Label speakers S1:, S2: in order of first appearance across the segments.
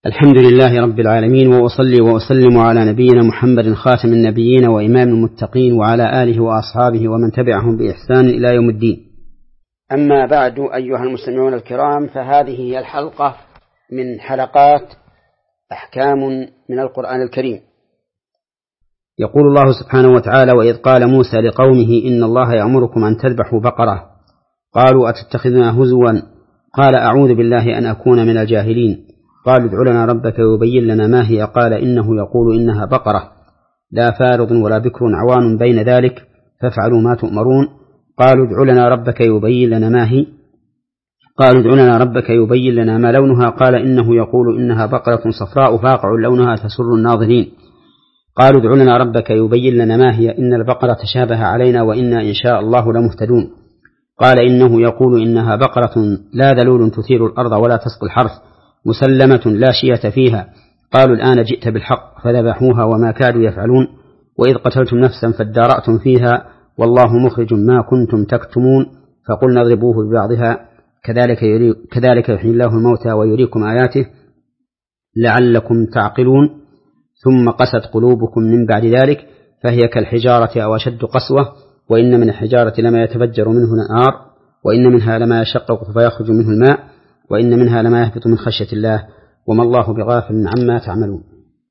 S1: الحمد لله رب العالمين، وأصلي وأسلم على نبينا محمد خاتم النبيين وإمام المتقين وعلى آله وأصحابه ومن تبعهم بإحسان إلى يوم الدين. أما بعد، أيها المستمعون الكرام، فهذه هي الحلقة من حلقات أحكام من القرآن الكريم. يقول الله سبحانه وتعالى: وإذ قال موسى لقومه إن الله يأمركم أن تذبحوا بقرة قالوا أتتخذنا هزوا قال أعوذ بالله أن أكون من الجاهلين قالوا ادع لنا ربك يبين لنا ما هي قال إنه يقول إنها بقرة لا فارض ولا بكر عوان بين ذلك فافعلوا ما تؤمرون قالوا ادع لنا ربك يبين لنا ما هي قالوا ادع لنا ربك يبين لنا ما لونها قال إنه يقول إنها بقرة صفراء فاقع لونها تسر الناظرين قالوا ادع لنا ربك يبين لنا ما هي إن البقرة تشابه علينا وإنا إن شاء الله لمهتدون قال إنه يقول إنها بقرة لا ذلول تثير الأرض ولا تسقي الحرث مسلمة لا شية فيها قالوا الآن جئت بالحق فذبحوها وما كادوا يفعلون وإذ قتلتم نفسا فادارأتم فيها والله مخرج ما كنتم تكتمون فقلنا اضربوه ببعضها كذلك يحيي الله الموتى ويريكم آياته لعلكم تعقلون ثم قست قلوبكم من بعد ذلك فهي كالحجارة أو أشد قسوة وإن من الحجارة لما يتفجر منه النار وإن منها لما يشقق فيخرج منه الماء وإن منها لما يهبط من خشية الله وما الله بغافل عما تعملون.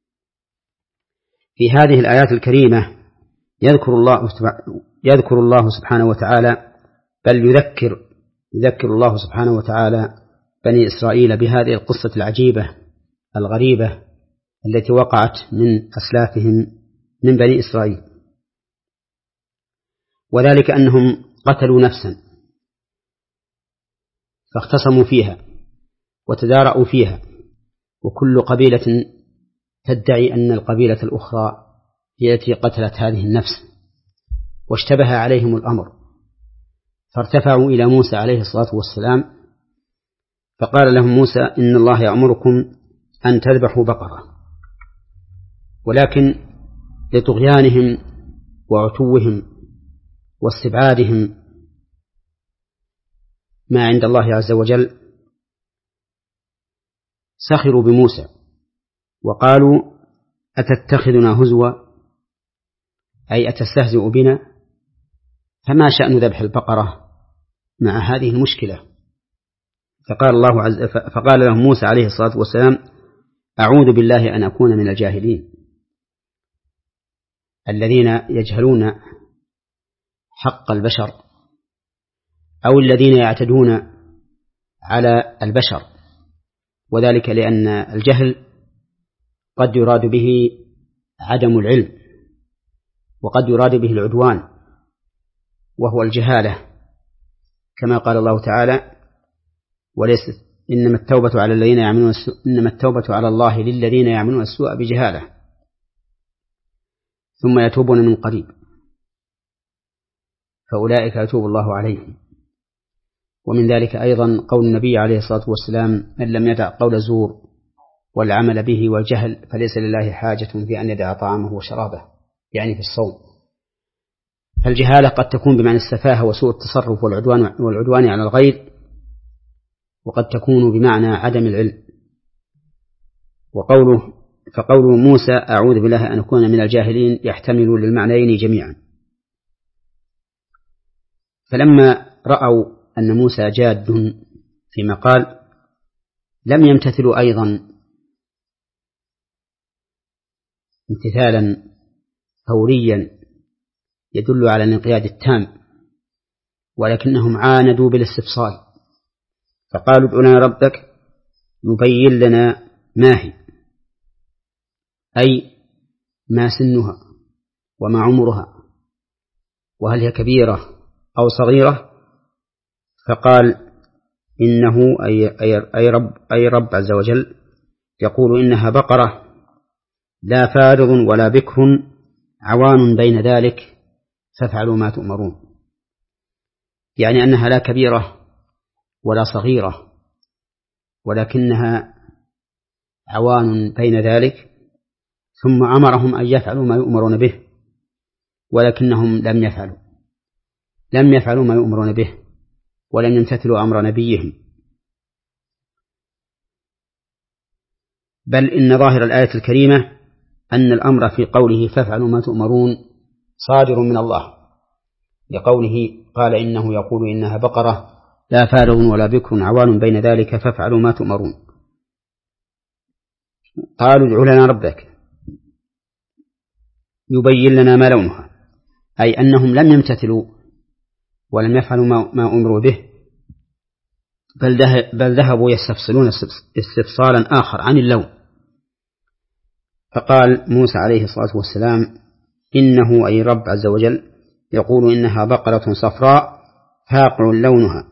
S1: في هذه الآيات الكريمة يذكر الله سبحانه وتعالى بل يذكر الله سبحانه وتعالى بني إسرائيل بهذه القصة العجيبة الغريبة التي وقعت من أسلافهم من بني إسرائيل، وذلك أنهم قتلوا نفسا فاختصموا فيها وتدارأوا فيها، وكل قبيلة تدعي أن القبيلة الأخرى هي التي قتلت هذه النفس، واشتبه عليهم الأمر فارتفعوا إلى موسى عليه الصلاة والسلام فقال لهم موسى إن الله يأمركم أن تذبحوا بقرة، ولكن لطغيانهم وعتوهم واستبعادهم ما عند الله عز وجل سخروا بموسى وقالوا أتتخذنا هزوا أي أتستهزئ بنا فما شأن ذبح البقرة مع هذه المشكلة. فقال لهم موسى عليه الصلاة والسلام أعوذ بالله أن أكون من الجاهلين الذين يجهلون حق البشر أو الذين يعتدون على البشر، وذلك لأن الجهل قد يراد به عدم العلم وقد يراد به العدوان وهو الجهالة، كما قال الله تعالى إنما التوبة على الله للذين يعملون السوء بجهالة ثم يتوبون من قريب فأولئك يتوب الله عليهم. ومن ذلك أيضا قول النبي عليه الصلاة والسلام من لم يدع قول الزور والعمل به والجهل فليس لله حاجة في أن يدع طعامه وشرابه، يعني في الصوم. فالجهالة قد تكون بمعنى السفاهة وسوء التصرف والعدوان على الغير، وقد تكون بمعنى عدم العلم. فقول موسى أعوذ بالله أن أكون من الجاهلين يحتمل للمعنيين جميعا. فلما رأوا أن موسى جاد فيما قال لم يمتثلوا أيضا امتثالا فوريا يدل على الانقياد التام، ولكنهم عاندوا بالاستفصال فقالوا ادع لنا ربك يبين لنا ما هي أي ما سنها وما عمرها وهل هي كبيرة أو صغيرة، فقال إنه أي رب عز وجل يقول إنها بقرة لا فارض ولا بكر عوان بين ذلك فافعلوا ما تؤمرون، يعني أنها لا كبيرة ولا صغيرة ولكنها عوان بين ذلك، ثم أمرهم أن يفعلوا ما يؤمرون به ولكنهم لم يفعلوا ما يؤمرون به ولم يمتثلوا أمر نبيهم. بل إن ظاهر الآية الكريمة أن الأمر في قوله فافعلوا ما تؤمرون صادر من الله، لقوله قال إنه يقول إنها بقرة لا فارغ ولا بكر عوان بين ذلك فافعلوا ما تؤمرون. قالوا ادع لنا ربك يبين لنا ما لونها، أي أنهم لم يمتثلوا ولم يفعلوا ما أمروا به، بل ذهبوا يستفصلون استفصالا آخر عن اللون. فقال موسى عليه الصلاة والسلام إنه أي رب عز وجل يقول إنها بقرة صفراء فاقع لونها.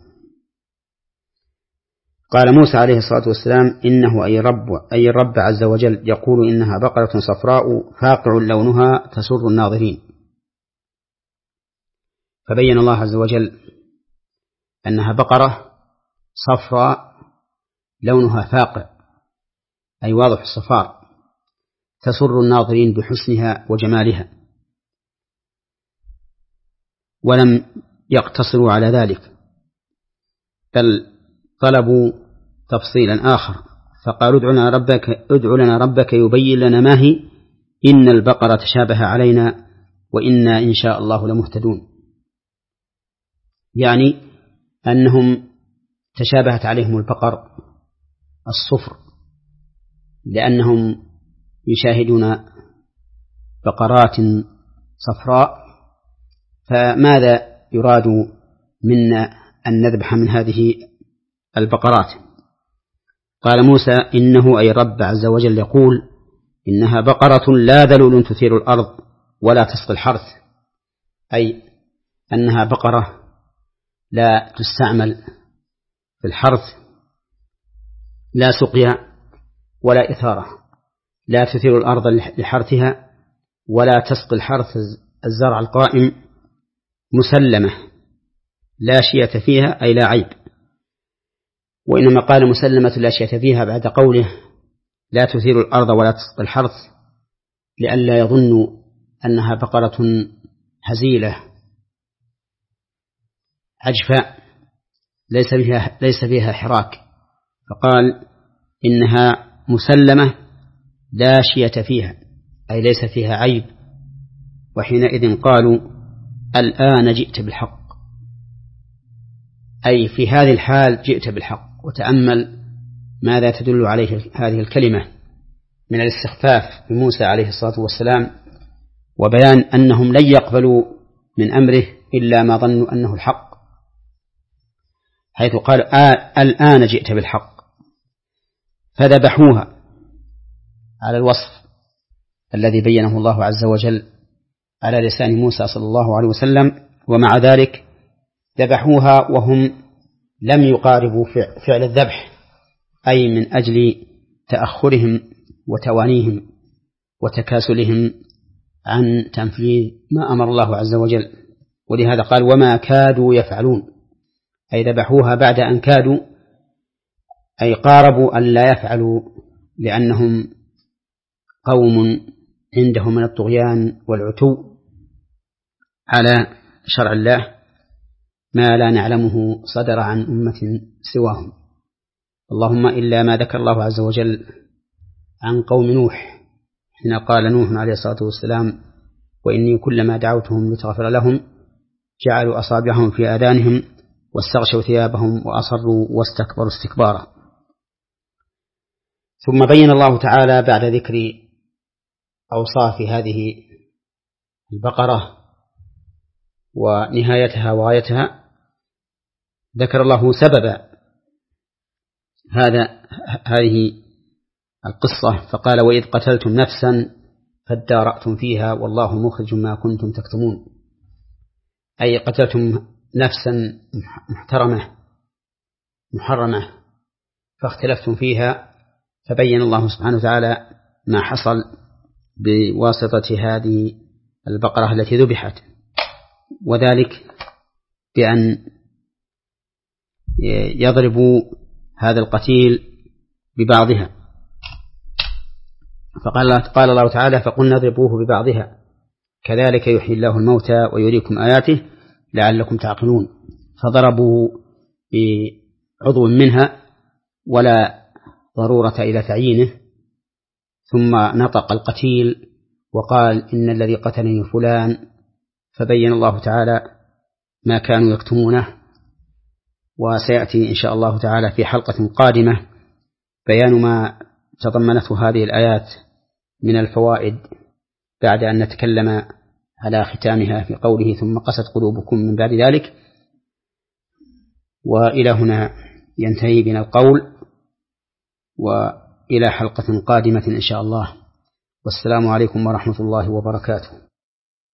S1: قال موسى عليه الصلاة والسلام إنه أي رب عز وجل يقول إنها بقرة صفراء فاقع لونها تسر الناظرين. فبين الله عز وجل أنها بقرة صفراء لونها فاقع أي واضح الصفار تسر الناظرين بحسنها وجمالها. ولم يقتصروا على ذلك بل طلبوا تفصيلا آخر، فقالوا ادع لنا ربك يبين لنا ما هي إن البقرة تشابه علينا وإنا إن شاء الله لمهتدون، يعني أنهم تشابهت عليهم البقر الصفر لأنهم يشاهدون بقرات صفراء، فماذا يراد منا أن نذبح من هذه البقرات؟ قال موسى إنه أي رب عز وجل يقول إنها بقرة لا ذلول تثير الأرض ولا تسقي الحرث، أي أنها بقرة لا تستعمل في الحرث، لا سقيا ولا إثارة، لا تثير الأرض لحرثها ولا تسقي الحرث الزرع القائم، مسلمة لا شية فيها أي لا عيب. وإنما قال مسلمة لا شية فيها بعد قوله لا تثير الأرض ولا تسقي الحرث لئلا يظنوا أنها بقرة هزيلة عجفاء ليس فيها حراك، فقال إنها مسلمة لا شية فيها أي ليس فيها عيب. وحينئذ قالوا الآن جئت بالحق، أي في هذه الحال جئت بالحق. وتأمل ماذا تدل عليه هذه الكلمة من الاستخفاف بموسى عليه الصلاة والسلام، وبيان أنهم لن يقبلوا من أمره إلا ما ظنوا أنه الحق، حيث قال الآن جئت بالحق، فذبحوها على الوصف الذي بينه الله عز وجل على لسان موسى صلى الله عليه وسلم. ومع ذلك ذبحوها وهم لم يقاربوا فعل الذبح، أي من أجل تأخرهم وتوانيهم وتكاسلهم عن تنفيذ ما أمر الله عز وجل. ولهذا قال وما كادوا يفعلون، أي ذبحوها بعد أن كادوا أي قاربوا أن لا يفعلوا، لأنهم قوم عندهم من الطغيان والعتو على شرع الله ما لا نعلمه صدر عن أمة سواهم، اللهم إلا ما ذكر الله عز وجل عن قوم نوح حين قال نوح عليه الصلاة والسلام وإني كلما دعوتهم لتغفر لهم جعلوا أصابعهم في آذانهم واستغشوا ثيابهم وأصروا واستكبروا استكبارا. ثم بين الله تعالى بعد ذكر أوصاف هذه البقرة ونهايتها وغايتها ذكر الله سبب هذه القصة، فقال وإذ قتلتم نفسا فادارأتم فيها والله مخرج ما كنتم تكتمون، أي قتلتم نفسا محرمة فاختلفتم فيها، فبين الله سبحانه وتعالى ما حصل بواسطة هذه البقرة التي ذبحت، وذلك بأن يضربوا هذا القتيل ببعضها، قال الله تعالى فقلنا اضربوه ببعضها كذلك يحيي الله الموتى ويريكم آياته لعلكم تعقلون، فضربوا بعضو منها ولا ضرورة إلى تعيينه ثم نطق القتيل وقال إن الذي قتلني فلان، فبين الله تعالى ما كانوا يكتمونه. وسيأتي إن شاء الله تعالى في حلقة قادمة بيان ما تضمنته هذه الآيات من الفوائد بعد أن نتكلم على ختامها في قوله ثم قست قلوبكم من بعد ذلك. وإلى هنا ينتهي بنا القول، وإلى حلقة قادمة إن شاء الله. والسلام عليكم ورحمة الله وبركاته.